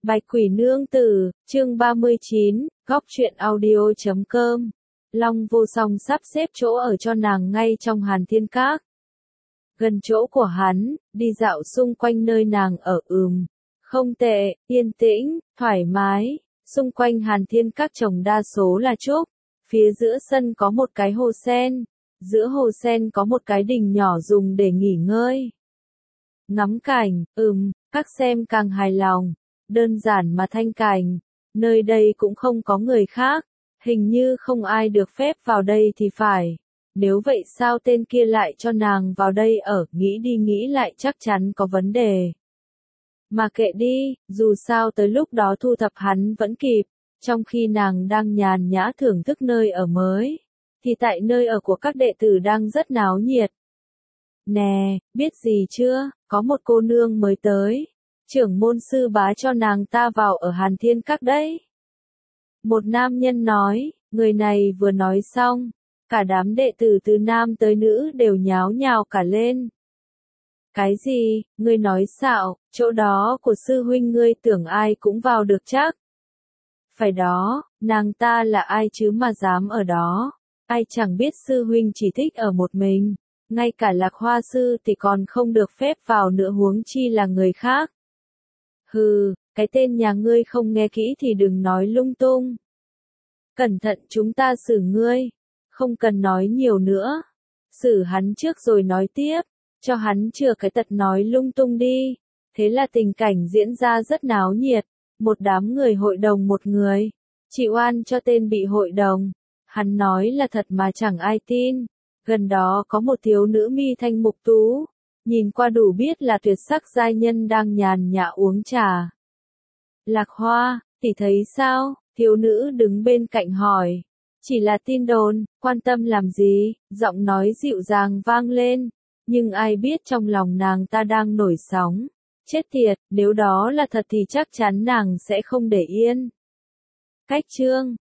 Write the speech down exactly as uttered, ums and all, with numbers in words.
Bạch Quỷ Nương Tử, chương ba mươi chín, góc truyện audio chấm com. Long Vô Song sắp xếp chỗ ở cho nàng ngay trong Hàn Thiên Các. Gần chỗ của hắn, đi dạo xung quanh nơi nàng ở ừm. Không tệ, yên tĩnh, thoải mái. Xung quanh Hàn Thiên Các trồng đa số là trúc. Phía giữa sân có một cái hồ sen. Giữa hồ sen có một cái đình nhỏ dùng để nghỉ ngơi. Ngắm cảnh, ừm, các xem càng hài lòng. Đơn giản mà thanh cảnh, nơi đây cũng không có người khác, hình như không ai được phép vào đây thì phải. Nếu vậy sao tên kia lại cho nàng vào đây ở, nghĩ đi nghĩ lại chắc chắn có vấn đề. Mà kệ đi, dù sao tới lúc đó thu thập hắn vẫn kịp, trong khi nàng đang nhàn nhã thưởng thức nơi ở mới, thì tại nơi ở của các đệ tử đang rất náo nhiệt. Nè, biết gì chưa, có một cô nương mới tới. Trưởng môn sư bá cho nàng ta vào ở Hàn Thiên Các đấy. Một nam nhân nói, người này vừa nói xong, cả đám đệ tử từ nam tới nữ đều nháo nhào cả lên. Cái gì, ngươi nói xạo, chỗ đó của sư huynh ngươi tưởng ai cũng vào được chắc. Phải đó, nàng ta là ai chứ mà dám ở đó, ai chẳng biết sư huynh chỉ thích ở một mình, ngay cả Lạc Hoa sư thì còn không được phép vào nữa huống chi là người khác. Hừ, cái tên nhà ngươi không nghe kỹ thì đừng nói lung tung. Cẩn thận chúng ta xử ngươi. Không cần nói nhiều nữa. Xử hắn trước rồi nói tiếp. Cho hắn chừa cái tật nói lung tung đi. Thế là tình cảnh diễn ra rất náo nhiệt. Một đám người hội đồng một người. Chị oan cho tên bị hội đồng. Hắn nói là thật mà chẳng ai tin. Gần đó có một thiếu nữ mi thanh mục tú. Nhìn qua đủ biết là tuyệt sắc giai nhân đang nhàn nhã uống trà. Lạc Hoa, tỷ thấy sao? Thiếu nữ đứng bên cạnh hỏi. Chỉ là tin đồn, quan tâm làm gì? Giọng nói dịu dàng vang lên. Nhưng ai biết trong lòng nàng ta đang nổi sóng. Chết tiệt, nếu đó là thật thì chắc chắn nàng sẽ không để yên. Cách chương,